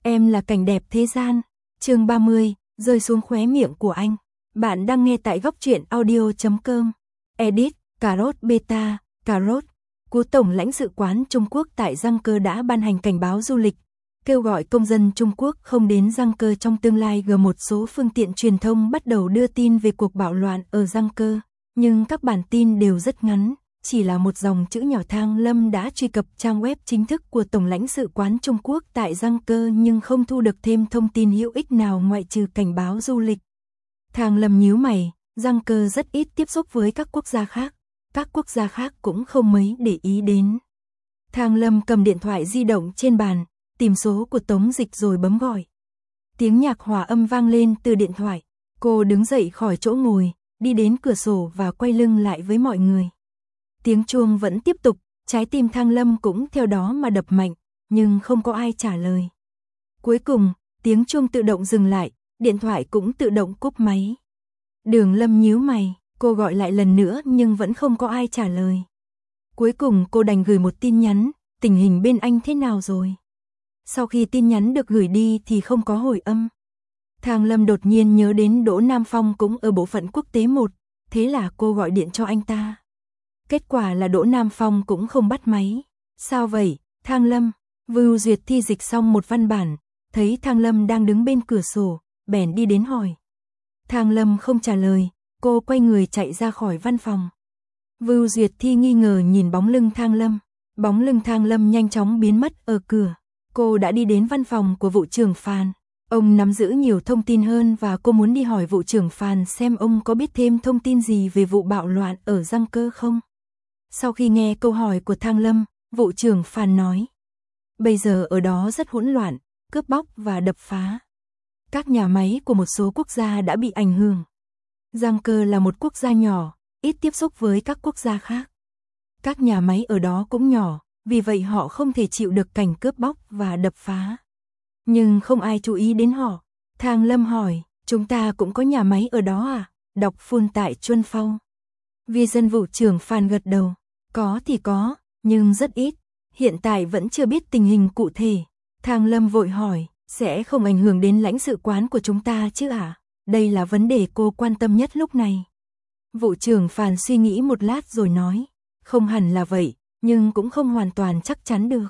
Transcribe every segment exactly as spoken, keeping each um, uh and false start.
Em là cảnh đẹp thế gian. Chương ba mươi, rơi xuống khóe miệng của anh. Bạn đang nghe tại góc truyện audio chấm com. Edit, cà rốt beta, cà rốt. Cú Tổng lãnh sự quán Trung Quốc tại Giang Cơ đã ban hành cảnh báo du lịch, kêu gọi công dân Trung Quốc không đến Giang Cơ trong tương lai. G một số phương tiện truyền thông bắt đầu đưa tin về cuộc bạo loạn ở Giang Cơ, nhưng các bản tin đều rất ngắn, chỉ là một dòng chữ nhỏ. Thang Lâm đã truy cập trang web chính thức của Tổng lãnh sự quán Trung Quốc tại Giang Cơ nhưng không thu được thêm thông tin hữu ích nào ngoại trừ cảnh báo du lịch. Thang Lâm nhíu mày, Giang Cơ rất ít tiếp xúc với các quốc gia khác, các quốc gia khác cũng không mấy để ý đến. Thang Lâm cầm điện thoại di động trên bàn, tìm số của Tống Dịch rồi bấm gọi. Tiếng nhạc hòa âm vang lên từ điện thoại, cô đứng dậy khỏi chỗ ngồi, đi đến cửa sổ và quay lưng lại với mọi người. Tiếng chuông vẫn tiếp tục, trái tim Thang Lâm cũng theo đó mà đập mạnh, nhưng không có ai trả lời. Cuối cùng, tiếng chuông tự động dừng lại, điện thoại cũng tự động cúp máy. Đường Lâm nhíu mày, cô gọi lại lần nữa nhưng vẫn không có ai trả lời. Cuối cùng cô đành gửi một tin nhắn, tình hình bên anh thế nào rồi? Sau khi tin nhắn được gửi đi thì không có hồi âm. Thang Lâm đột nhiên nhớ đến Đỗ Nam Phong cũng ở bộ phận quốc tế một, thế là cô gọi điện cho anh ta. Kết quả là Đỗ Nam Phong cũng không bắt máy. Sao vậy, Thang Lâm? Vưu Duyệt thi dịch xong một văn bản, thấy Thang Lâm đang đứng bên cửa sổ, bèn đi đến hỏi. Thang Lâm không trả lời, cô quay người chạy ra khỏi văn phòng. Vưu Duyệt thi nghi ngờ nhìn bóng lưng Thang Lâm. Bóng lưng Thang Lâm nhanh chóng biến mất ở cửa. Cô đã đi đến văn phòng của vụ trưởng Phan. Ông nắm giữ nhiều thông tin hơn và cô muốn đi hỏi vụ trưởng Phan xem ông có biết thêm thông tin gì về vụ bạo loạn ở Giang Cơ không. Sau khi nghe câu hỏi của Thang Lâm, vụ trưởng Phan nói. Bây giờ ở đó rất hỗn loạn, cướp bóc và đập phá. Các nhà máy của một số quốc gia đã bị ảnh hưởng. Giang Cơ là một quốc gia nhỏ, ít tiếp xúc với các quốc gia khác. Các nhà máy ở đó cũng nhỏ, vì vậy họ không thể chịu được cảnh cướp bóc và đập phá. Nhưng không ai chú ý đến họ. Thang Lâm hỏi, chúng ta cũng có nhà máy ở đó à? Đọc phun tại Chuân Phong. Vi dân vụ trưởng Phan gật đầu. Có thì có, nhưng rất ít. Hiện tại vẫn chưa biết tình hình cụ thể. Thang Lâm vội hỏi, sẽ không ảnh hưởng đến lãnh sự quán của chúng ta chứ à? Đây là vấn đề cô quan tâm nhất lúc này. Vụ trưởng Phan suy nghĩ một lát rồi nói, không hẳn là vậy, nhưng cũng không hoàn toàn chắc chắn được.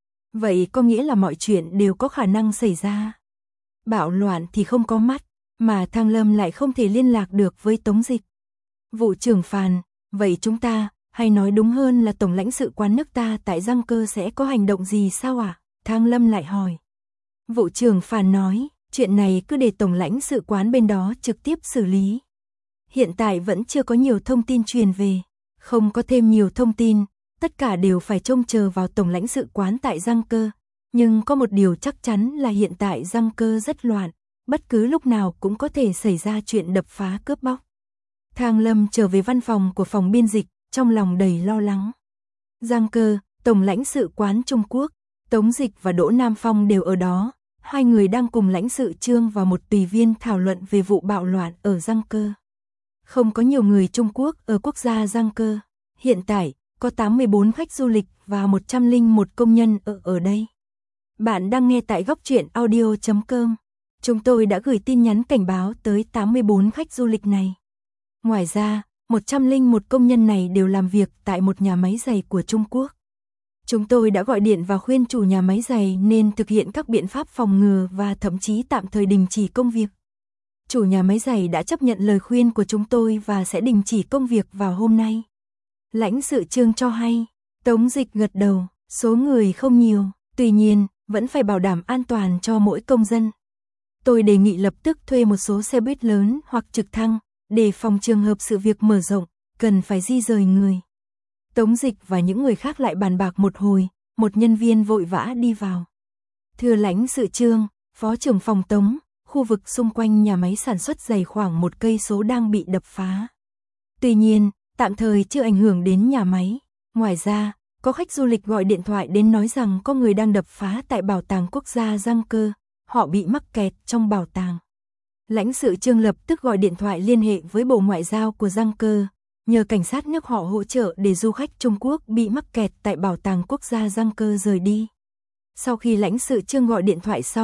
Vậy có nghĩa là mọi chuyện đều có khả năng xảy ra. Bạo loạn thì không có mắt, mà Thang Lâm lại không thể liên lạc được với Tống Dịch. Vụ trưởng Phan, vậy chúng ta, hay nói đúng hơn là Tổng lãnh sự quán nước ta tại Giang Cơ sẽ có hành động gì sao à? Thang Lâm lại hỏi. Vụ trưởng Phan nói, chuyện này cứ để Tổng lãnh sự quán bên đó trực tiếp xử lý. Hiện tại vẫn chưa có nhiều thông tin truyền về, không có thêm nhiều thông tin, tất cả đều phải trông chờ vào Tổng lãnh sự quán tại Giang Cơ. Nhưng có một điều chắc chắn là hiện tại Giang Cơ rất loạn, bất cứ lúc nào cũng có thể xảy ra chuyện đập phá cướp bóc. Thang Lâm trở về văn phòng của phòng biên dịch, trong lòng đầy lo lắng. Giang Cơ, Tổng lãnh sự quán Trung Quốc, Tống Dịch và Đỗ Nam Phong đều ở đó. Hai người đang cùng lãnh sự Trương và một tùy viên thảo luận về vụ bạo loạn ở Giang Cơ. Không có nhiều người Trung Quốc ở quốc gia Giang Cơ. Hiện tại, có tám mươi bốn khách du lịch và một trăm lẻ một công nhân ở ở đây. Bạn đang nghe tại góc truyện audio chấm com. Chúng tôi đã gửi tin nhắn cảnh báo tới tám mươi bốn khách du lịch này. Ngoài ra, một trăm lẻ một công nhân này đều làm việc tại một nhà máy giày của Trung Quốc. Chúng tôi đã gọi điện và khuyên chủ nhà máy giày nên thực hiện các biện pháp phòng ngừa và thậm chí tạm thời đình chỉ công việc. Chủ nhà máy giày đã chấp nhận lời khuyên của chúng tôi và sẽ đình chỉ công việc vào hôm nay. Lãnh sự Trương cho hay. Tống Dịch gật đầu, số người không nhiều, tuy nhiên, vẫn phải bảo đảm an toàn cho mỗi công dân. Tôi đề nghị lập tức thuê một số xe buýt lớn hoặc trực thăng, để phòng trường hợp sự việc mở rộng, cần phải di rời người. Tống Dịch và những người khác lại bàn bạc một hồi, một nhân viên vội vã đi vào. Thưa lãnh sự Trương, phó trưởng phòng Tống, khu vực xung quanh nhà máy sản xuất giày khoảng một cây số đang bị đập phá. Tuy nhiên, tạm thời chưa ảnh hưởng đến nhà máy. Ngoài ra, có khách du lịch gọi điện thoại đến nói rằng có người đang đập phá tại bảo tàng quốc gia Giang Cơ, họ bị mắc kẹt trong bảo tàng. Lãnh sự Trương lập tức gọi điện thoại liên hệ với Bộ Ngoại giao của Giang Cơ, nhờ cảnh sát nước họ hỗ trợ để du khách Trung Quốc bị mắc kẹt tại bảo tàng quốc gia Giang Cơ rời đi. Sau khi lãnh sự Trương gọi điện thoại xong,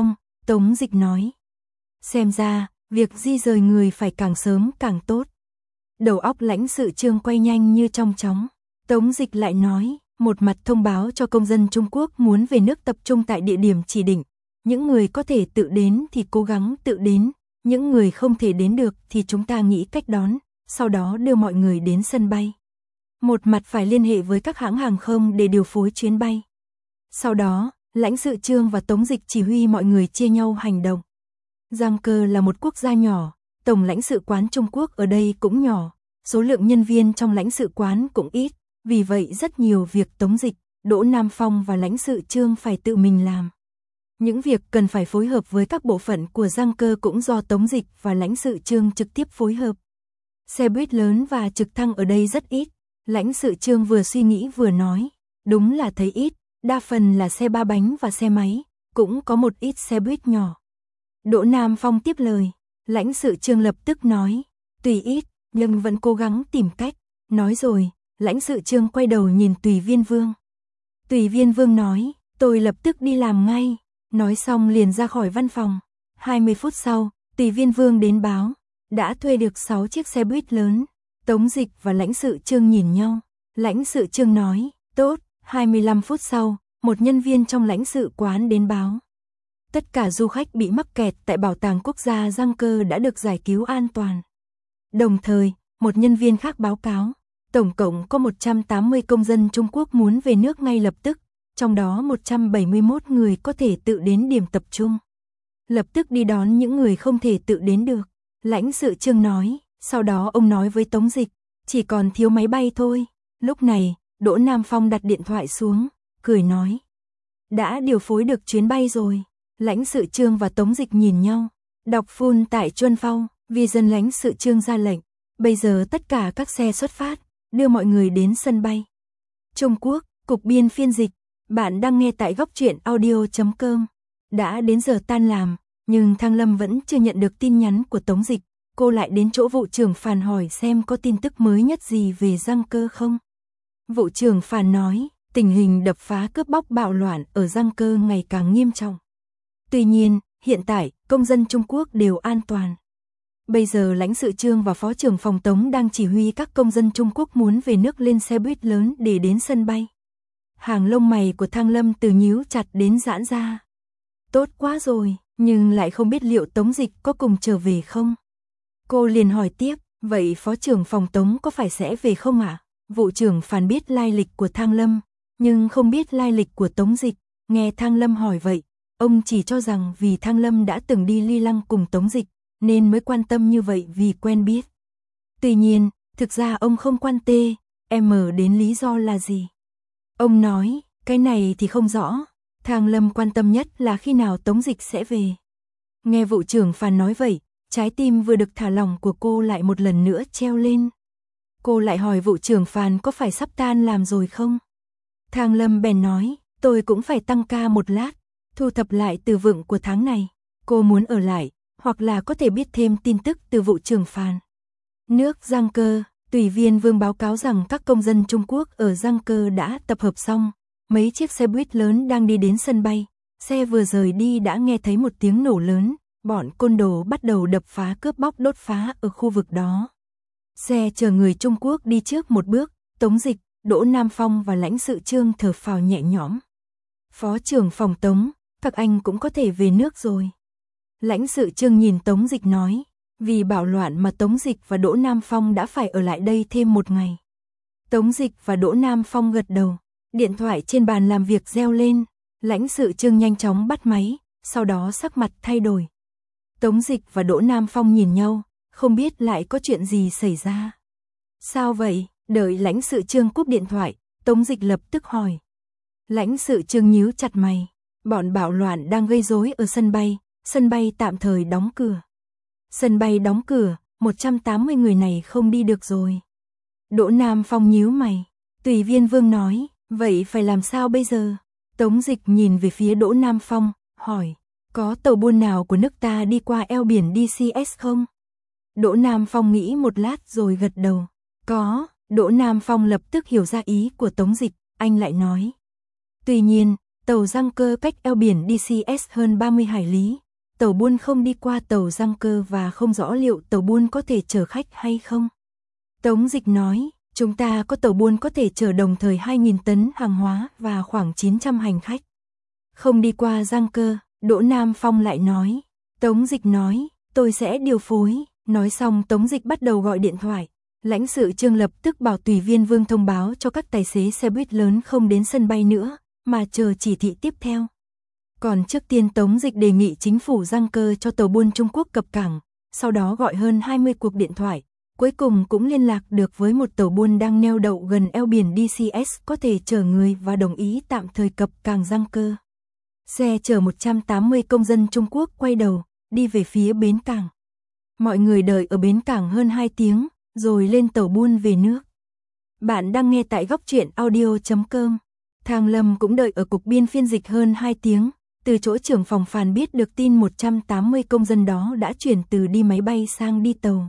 Tống Dịch nói. Xem ra, việc di rời người phải càng sớm càng tốt. Đầu óc lãnh sự Trương quay nhanh như trong chóng. Tống Dịch lại nói, một mặt thông báo cho công dân Trung Quốc muốn về nước tập trung tại địa điểm chỉ định. Những người có thể tự đến thì cố gắng tự đến, những người không thể đến được thì chúng ta nghĩ cách đón, sau đó đưa mọi người đến sân bay. Một mặt phải liên hệ với các hãng hàng không để điều phối chuyến bay. Sau đó, lãnh sự Trương và Tống Dịch chỉ huy mọi người chia nhau hành động. Giang Cơ là một quốc gia nhỏ, tổng lãnh sự quán Trung Quốc ở đây cũng nhỏ, số lượng nhân viên trong lãnh sự quán cũng ít, vì vậy rất nhiều việc Tống Dịch, Đỗ Nam Phong và lãnh sự Trương phải tự mình làm. Những việc cần phải phối hợp với các bộ phận của Giang Cơ cũng do Tống Dịch và lãnh sự Trương trực tiếp phối hợp. Xe buýt lớn và trực thăng ở đây rất ít, lãnh sự Trương vừa suy nghĩ vừa nói, đúng là thấy ít, đa phần là xe ba bánh và xe máy, cũng có một ít xe buýt nhỏ. Đỗ Nam Phong tiếp lời, lãnh sự Trương lập tức nói, tùy ít, nhưng vẫn cố gắng tìm cách, nói rồi, lãnh sự Trương quay đầu nhìn Tùy Viên Vương. Tùy Viên Vương nói, tôi lập tức đi làm ngay, nói xong liền ra khỏi văn phòng. hai mươi phút sau, Tùy Viên Vương đến báo, đã thuê được sáu chiếc xe buýt lớn. Tống Dịch và lãnh sự Trương nhìn nhau, lãnh sự Trương nói, tốt. hai mươi lăm phút sau, một nhân viên trong lãnh sự quán đến báo. Tất cả du khách bị mắc kẹt tại Bảo tàng Quốc gia Giang Cơ đã được giải cứu an toàn. Đồng thời, một nhân viên khác báo cáo, tổng cộng có một trăm tám mươi công dân Trung Quốc muốn về nước ngay lập tức, trong đó một trăm bảy mươi mốt người có thể tự đến điểm tập trung. Lập tức đi đón những người không thể tự đến được, lãnh sự Trương nói, sau đó ông nói với Tống Dịch, chỉ còn thiếu máy bay thôi. Lúc này, Đỗ Nam Phong đặt điện thoại xuống, cười nói, đã điều phối được chuyến bay rồi. Lãnh sự Trương và Tống Dịch nhìn nhau, đọc phun tại Chuân Phong, vì dân lãnh sự Trương ra lệnh, bây giờ tất cả các xe xuất phát, đưa mọi người đến sân bay. Trung Quốc, Cục Biên phiên dịch, bạn đang nghe tại góc truyện audio chấm com. Đã đến giờ tan làm, nhưng Thang Lâm vẫn chưa nhận được tin nhắn của Tống Dịch, cô lại đến chỗ vụ trưởng Phàn hỏi xem có tin tức mới nhất gì về Giang Cơ không. Vụ trưởng Phàn nói, tình hình đập phá cướp bóc bạo loạn ở Giang Cơ ngày càng nghiêm trọng. Tuy nhiên, hiện tại, công dân Trung Quốc đều an toàn. Bây giờ lãnh sự Trương và phó trưởng phòng Tống đang chỉ huy các công dân Trung Quốc muốn về nước lên xe buýt lớn để đến sân bay. Hàng lông mày của Thang Lâm từ nhíu chặt đến giãn ra. Tốt quá rồi, nhưng lại không biết liệu Tống Dịch có cùng trở về không. Cô liền hỏi tiếp, vậy phó trưởng phòng Tống có phải sẽ về không ạ? À? Vụ trưởng Phàn biết lai lịch của Thang Lâm, nhưng không biết lai lịch của Tống Dịch. Nghe Thang Lâm hỏi vậy, ông chỉ cho rằng vì Thang Lâm đã từng đi Ly Lăng cùng Tống Dịch, nên mới quan tâm như vậy vì quen biết. Tuy nhiên, thực ra ông không quan tê, em đến lý do là gì. Ông nói, cái này thì không rõ, Thang Lâm quan tâm nhất là khi nào Tống Dịch sẽ về. Nghe vụ trưởng Phàn nói vậy, trái tim vừa được thả lỏng của cô lại một lần nữa treo lên. Cô lại hỏi vụ trưởng Phàn có phải sắp tan làm rồi không? Thang Lâm bèn nói, tôi cũng phải tăng ca một lát, thu thập lại từ vựng của tháng này. Cô muốn ở lại, hoặc là có thể biết thêm tin tức từ vụ trưởng Phàn. Nước Giang Cơ, Tùy Viên Vương báo cáo rằng các công dân Trung Quốc ở Giang Cơ đã tập hợp xong. Mấy chiếc xe buýt lớn đang đi đến sân bay. Xe vừa rời đi đã nghe thấy một tiếng nổ lớn. Bọn côn đồ bắt đầu đập phá cướp bóc đốt phá ở khu vực đó. Xe chở người Trung Quốc đi trước một bước. Tống Dịch, Đỗ Nam Phong và lãnh sự Trương thở phào nhẹ nhõm. Phó trưởng phòng Tống, các anh cũng có thể về nước rồi. Lãnh sự Trương nhìn Tống Dịch nói, vì bạo loạn mà Tống Dịch và Đỗ Nam Phong đã phải ở lại đây thêm một ngày. Tống Dịch và Đỗ Nam Phong gật đầu, điện thoại trên bàn làm việc reo lên, lãnh sự Trương nhanh chóng bắt máy, sau đó sắc mặt thay đổi. Tống Dịch và Đỗ Nam Phong nhìn nhau, không biết lại có chuyện gì xảy ra. Sao vậy? Đợi lãnh sự Trương cúp điện thoại, Tống Dịch lập tức hỏi. Lãnh sự Trương nhíu chặt mày, bọn bạo loạn đang gây rối ở sân bay, sân bay tạm thời đóng cửa. Sân bay đóng cửa, một trăm tám mươi người này không đi được rồi. Đỗ Nam Phong nhíu mày, Tùy Viên Vương nói, vậy phải làm sao bây giờ? Tống Dịch nhìn về phía Đỗ Nam Phong, hỏi, có tàu buôn nào của nước ta đi qua eo biển đê xê ét không? Đỗ Nam Phong nghĩ một lát rồi gật đầu, có. Đỗ Nam Phong lập tức hiểu ra ý của Tống Dịch, anh lại nói. Tuy nhiên, tàu Giang Cơ cách eo biển đê xê ét hơn ba mươi hải lý, tàu buôn không đi qua tàu Giang Cơ và không rõ liệu tàu buôn có thể chở khách hay không. Tống Dịch nói, chúng ta có tàu buôn có thể chở đồng thời hai nghìn tấn hàng hóa và khoảng chín trăm hành khách. Không đi qua Giang Cơ, Đỗ Nam Phong lại nói. Tống Dịch nói, tôi sẽ điều phối. Nói xong Tống Dịch bắt đầu gọi điện thoại. Lãnh sự Trương lập tức bảo tùy viên Vương thông báo cho các tài xế xe buýt lớn không đến sân bay nữa, mà chờ chỉ thị tiếp theo. Còn trước tiên Tống Dịch đề nghị chính phủ Giang Cơ cho tàu buôn Trung Quốc cập cảng, sau đó gọi hơn hai mươi cuộc điện thoại, cuối cùng cũng liên lạc được với một tàu buôn đang neo đậu gần eo biển đê xê ét có thể chở người và đồng ý tạm thời cập cảng Giang Cơ. Xe chở một trăm tám mươi công dân Trung Quốc quay đầu, đi về phía bến cảng. Mọi người đợi ở bến cảng hơn hai tiếng, rồi lên tàu buôn về nước. Bạn đang nghe tại góc truyện audio chấm com. Thang Lâm cũng đợi ở cục biên phiên dịch hơn hai tiếng, từ chỗ trưởng phòng phàn biết được tin một trăm tám mươi công dân đó đã chuyển từ đi máy bay sang đi tàu.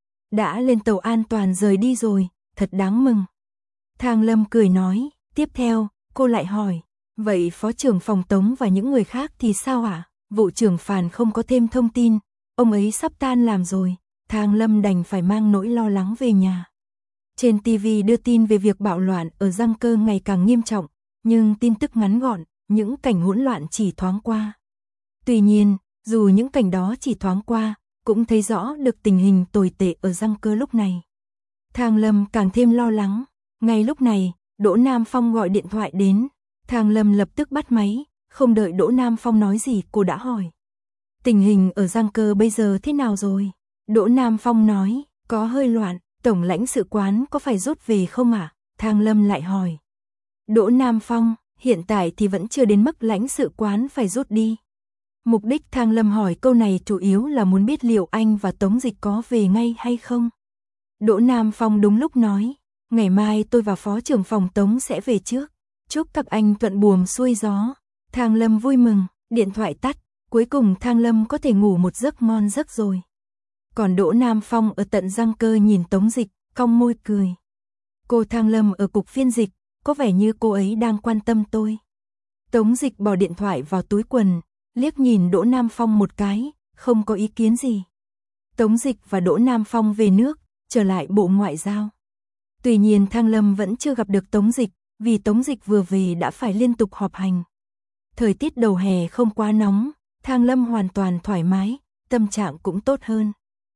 Đã lên tàu an toàn rời đi rồi, thật đáng mừng. Thang Lâm cười nói, tiếp theo, cô lại hỏi, vậy phó trưởng phòng Tống và những người khác thì sao ạ? À? Vụ trưởng phàn không có thêm thông tin, ông ấy sắp tan làm rồi. Thang Lâm đành phải mang nỗi lo lắng về nhà. Trên ti vi đưa tin về việc bạo loạn ở Giang Cơ ngày càng nghiêm trọng, nhưng tin tức ngắn gọn, những cảnh hỗn loạn chỉ thoáng qua. Tuy nhiên, dù những cảnh đó chỉ thoáng qua, cũng thấy rõ được tình hình tồi tệ ở Giang Cơ lúc này. Thang Lâm càng thêm lo lắng. Ngay lúc này, Đỗ Nam Phong gọi điện thoại đến. Thang Lâm lập tức bắt máy, không đợi Đỗ Nam Phong nói gì cô đã hỏi. Tình hình ở Giang Cơ bây giờ thế nào rồi? Đỗ Nam Phong nói, có hơi loạn, tổng lãnh sự quán có phải rút về không ạ? À? Thang Lâm lại hỏi. Đỗ Nam Phong, hiện tại thì vẫn chưa đến mức lãnh sự quán phải rút đi. Mục đích Thang Lâm hỏi câu này chủ yếu là muốn biết liệu anh và Tống Dịch có về ngay hay không. Đỗ Nam Phong đúng lúc nói, ngày mai tôi và phó trưởng phòng Tống sẽ về trước. Chúc các anh thuận buồm xuôi gió. Thang Lâm vui mừng, điện thoại tắt, cuối cùng Thang Lâm có thể ngủ một giấc ngon giấc rồi. Còn Đỗ Nam Phong ở tận Giang Cơ nhìn Tống Dịch, cong môi cười. Cô Thang Lâm ở cục phiên dịch, có vẻ như cô ấy đang quan tâm tôi. Tống Dịch bỏ điện thoại vào túi quần, liếc nhìn Đỗ Nam Phong một cái, không có ý kiến gì. Tống Dịch và Đỗ Nam Phong về nước, trở lại Bộ Ngoại giao. Tuy nhiên Thang Lâm vẫn chưa gặp được Tống Dịch, vì Tống Dịch vừa về đã phải liên tục họp hành. Thời tiết đầu hè không quá nóng, Thang Lâm hoàn toàn thoải mái, tâm trạng cũng tốt hơn.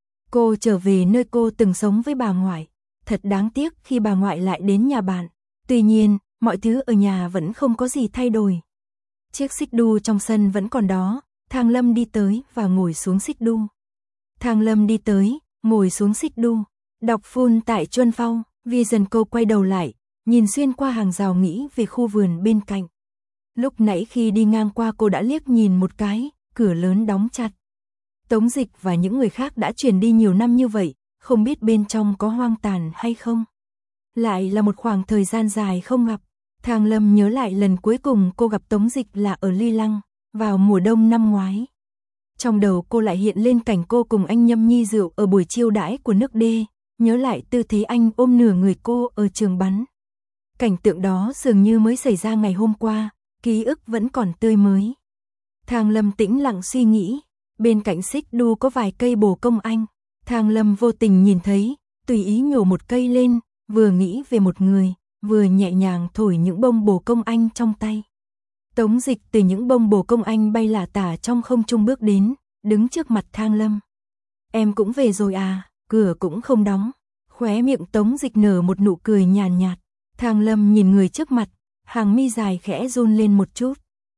Cô trở về nơi cô từng sống với bà ngoại. Thật đáng tiếc khi bà ngoại lại đến nhà bạn. Tuy nhiên, mọi thứ ở nhà vẫn không có gì thay đổi. Chiếc xích đu trong sân vẫn còn đó. Thang Lâm đi tới và ngồi xuống xích đu. Thang Lâm đi tới, ngồi xuống xích đu. Đọc phun tại Chuân Phong. Vision cô quay đầu lại, nhìn xuyên qua hàng rào nghĩ về khu vườn bên cạnh. Lúc nãy khi đi ngang qua cô đã liếc nhìn một cái, cửa lớn đóng chặt. Tống Dịch và những người khác đã chuyển đi nhiều năm như vậy, không biết bên trong có hoang tàn hay không. Lại là một khoảng thời gian dài không gặp. Thang Lâm nhớ lại lần cuối cùng cô gặp Tống Dịch là ở Ly Lăng, vào mùa đông năm ngoái. Trong đầu cô lại hiện lên cảnh cô cùng anh nhâm nhi rượu ở buổi chiêu đãi của nước đê, nhớ lại tư thế anh ôm nửa người cô ở trường bắn. Cảnh tượng đó dường như mới xảy ra ngày hôm qua, ký ức vẫn còn tươi mới. Thang Lâm tĩnh lặng suy nghĩ, bên cạnh xích đu có vài cây bồ công anh. Thang Lâm vô tình nhìn thấy, tùy ý nhổ một cây lên, vừa nghĩ về một người, vừa nhẹ nhàng thổi những bông bồ công anh trong tay. Tống Dịch từ những bông bồ công anh bay lả tả trong không trung bước đến, đứng trước mặt Thang Lâm. Em cũng về rồi à, cửa cũng không đóng. Khóe miệng Tống Dịch nở một nụ cười nhàn nhạt. Thang Lâm nhìn người trước mặt, hàng mi dài khẽ run lên một chút.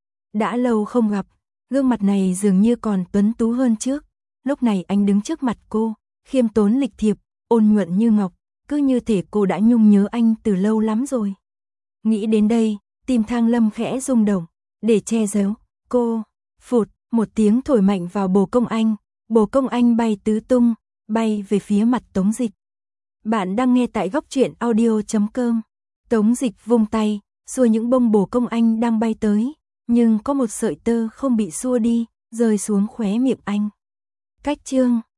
Đã lâu không gặp, gương mặt này dường như còn tuấn tú hơn trước. Lúc này anh đứng trước mặt cô, khiêm tốn lịch thiệp, ôn nhuận như ngọc, cứ như thể cô đã nhung nhớ anh từ lâu lắm rồi. Nghĩ đến đây, tim Thang Lâm khẽ rung động, để che giấu, cô, phụt, một tiếng thổi mạnh vào bồ công anh, bồ công anh bay tứ tung, bay về phía mặt Tống Dịch. Bạn đang nghe tại góc truyện audio chấm com. Tống Dịch vung tay, xua những bông bồ công anh đang bay tới, nhưng có một sợi tơ không bị xua đi, rơi xuống khóe miệng anh. Cách chương